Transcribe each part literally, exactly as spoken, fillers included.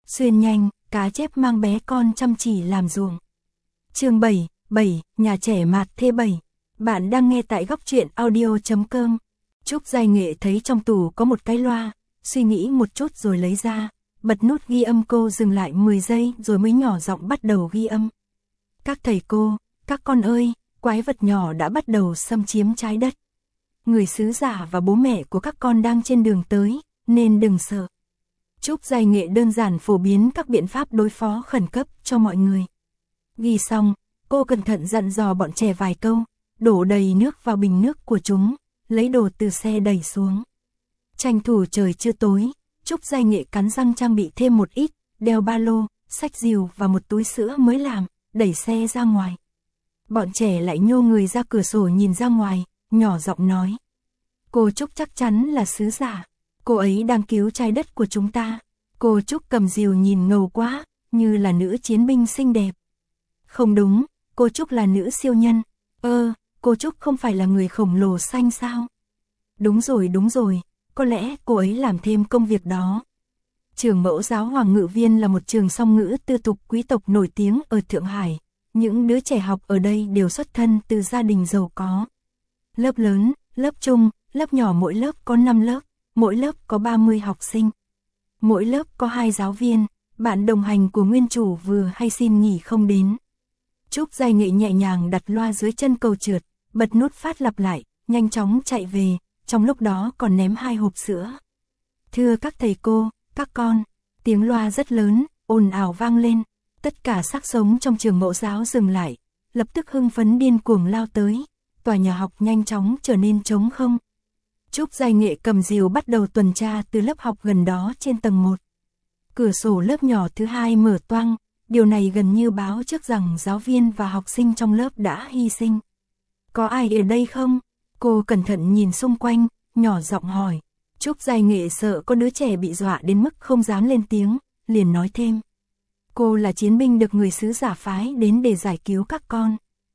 Xuyên nhanh, cá chép mang bé con chăm chỉ làm ruộng. Chương bảy, bảy, nhà trẻ Mạt Thê bảy. Bạn đang nghe tại góc truyện audio chấm com. Trúc Giai Nghệ thấy trong tủ có một cái loa, suy nghĩ một chút rồi lấy ra, bật nút ghi âm. Cô dừng lại mười giây rồi mới nhỏ giọng bắt đầu ghi âm. Các thầy cô, các con ơi, quái vật nhỏ đã bắt đầu xâm chiếm trái đất. Người sứ giả và bố mẹ của các con đang trên đường tới, nên đừng sợ. Trúc Giai Nghệ đơn giản phổ biến các biện pháp đối phó khẩn cấp cho mọi người. Ghi xong, cô cẩn thận dặn dò bọn trẻ vài câu, đổ đầy nước vào bình nước của chúng, lấy đồ từ xe đẩy xuống. Tranh thủ trời chưa tối, Trúc Giai Nghệ cắn răng trang bị thêm một ít, đeo ba lô, xách rìu và một túi sữa mới làm, đẩy xe ra ngoài. Bọn trẻ lại nhô người ra cửa sổ nhìn ra ngoài, nhỏ giọng nói. Cô Trúc chắc chắn là sứ giả. Cô ấy đang cứu trái đất của chúng ta. Cô Trúc cầm rìu nhìn ngầu quá, như là nữ chiến binh xinh đẹp. Không đúng, cô Trúc là nữ siêu nhân. Ơ, cô Trúc không phải là người khổng lồ xanh sao? Đúng rồi đúng rồi, có lẽ cô ấy làm thêm công việc đó. Trường Mẫu giáo Hoàng Ngự Viên là một trường song ngữ tư thục quý tộc nổi tiếng ở Thượng Hải. Những đứa trẻ học ở đây đều xuất thân từ gia đình giàu có. Lớp lớn, lớp trung, lớp nhỏ, mỗi lớp có năm lớp, mỗi lớp có ba mươi học sinh. Mỗi lớp có hai giáo viên, bạn đồng hành của nguyên chủ vừa hay xin nghỉ không đến. Trúc Giai Nghệ nhẹ nhàng đặt loa dưới chân cầu trượt, bật nút phát lặp lại, nhanh chóng chạy về, trong lúc đó còn ném hai hộp sữa. Thưa các thầy cô, các con, tiếng loa rất lớn, ồn ào vang lên. Tất cả xác sống trong trường mẫu giáo dừng lại, lập tức hưng phấn điên cuồng lao tới. Tòa nhà học nhanh chóng trở nên trống không. Trúc Giai Nghệ cầm rìu bắt đầu tuần tra từ lớp học gần đó trên tầng một. Cửa sổ lớp nhỏ thứ hai mở toang, điều này gần như báo trước rằng giáo viên và học sinh trong lớp đã hy sinh. Có ai ở đây không? Cô cẩn thận nhìn xung quanh, nhỏ giọng hỏi. Trúc Giai Nghệ sợ có đứa trẻ bị dọa đến mức không dám lên tiếng, liền nói thêm. Cô là chiến binh được người sứ giả phái đến để giải cứu các con.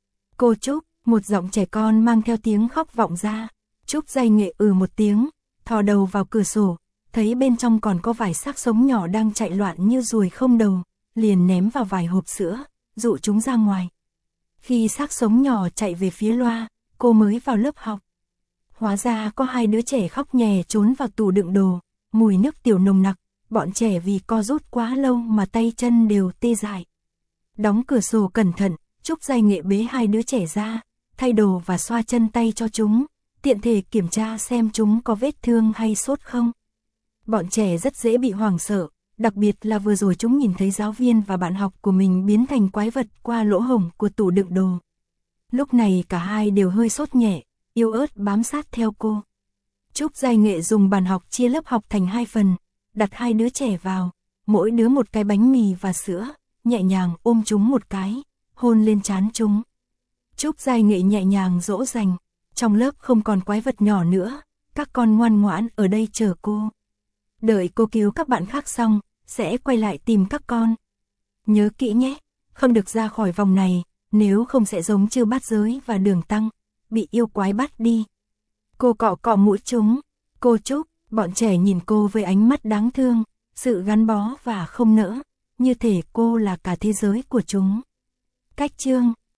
Cô Trúc, một giọng trẻ con mang theo tiếng khóc vọng ra. Trúc Giai Nghệ ừ một tiếng, thò đầu vào cửa sổ, thấy bên trong còn có vài xác sống nhỏ đang chạy loạn như ruồi không đầu, liền ném vào vài hộp sữa, dụ chúng ra ngoài. Khi xác sống nhỏ chạy về phía loa, cô mới vào lớp học. Hóa ra có hai đứa trẻ khóc nhè trốn vào tủ đựng đồ, mùi nước tiểu nồng nặc, bọn trẻ vì co rút quá lâu mà tay chân đều tê dại. Đóng cửa sổ cẩn thận, Trúc Giai Nghệ bế hai đứa trẻ ra, thay đồ và xoa chân tay cho chúng, tiện thể kiểm tra xem chúng có vết thương hay sốt không. Bọn trẻ rất dễ bị hoảng sợ, đặc biệt là vừa rồi chúng nhìn thấy giáo viên và bạn học của mình biến thành quái vật qua lỗ hổng của tủ đựng đồ. Lúc này cả hai đều hơi sốt nhẹ, yếu ớt bám sát theo cô. Trúc Giai Nghệ dùng bàn học chia lớp học thành hai phần, đặt hai đứa trẻ vào, mỗi đứa một cái bánh mì và sữa, nhẹ nhàng ôm chúng một cái, hôn lên trán chúng. Trúc Giai Nghệ nhẹ nhàng dỗ dành, trong lớp không còn quái vật nhỏ nữa, các con ngoan ngoãn ở đây chờ cô. Đợi cô cứu các bạn khác xong, sẽ quay lại tìm các con. Nhớ kỹ nhé, không được ra khỏi vòng này, nếu không sẽ giống Chư Bát Giới và Đường Tăng, bị yêu quái bắt đi. Cô cọ cọ mũi chúng, cô Trúc, bọn trẻ nhìn cô với ánh mắt đáng thương, sự gắn bó và không nỡ, như thể cô là cả thế giới của chúng. Cách chương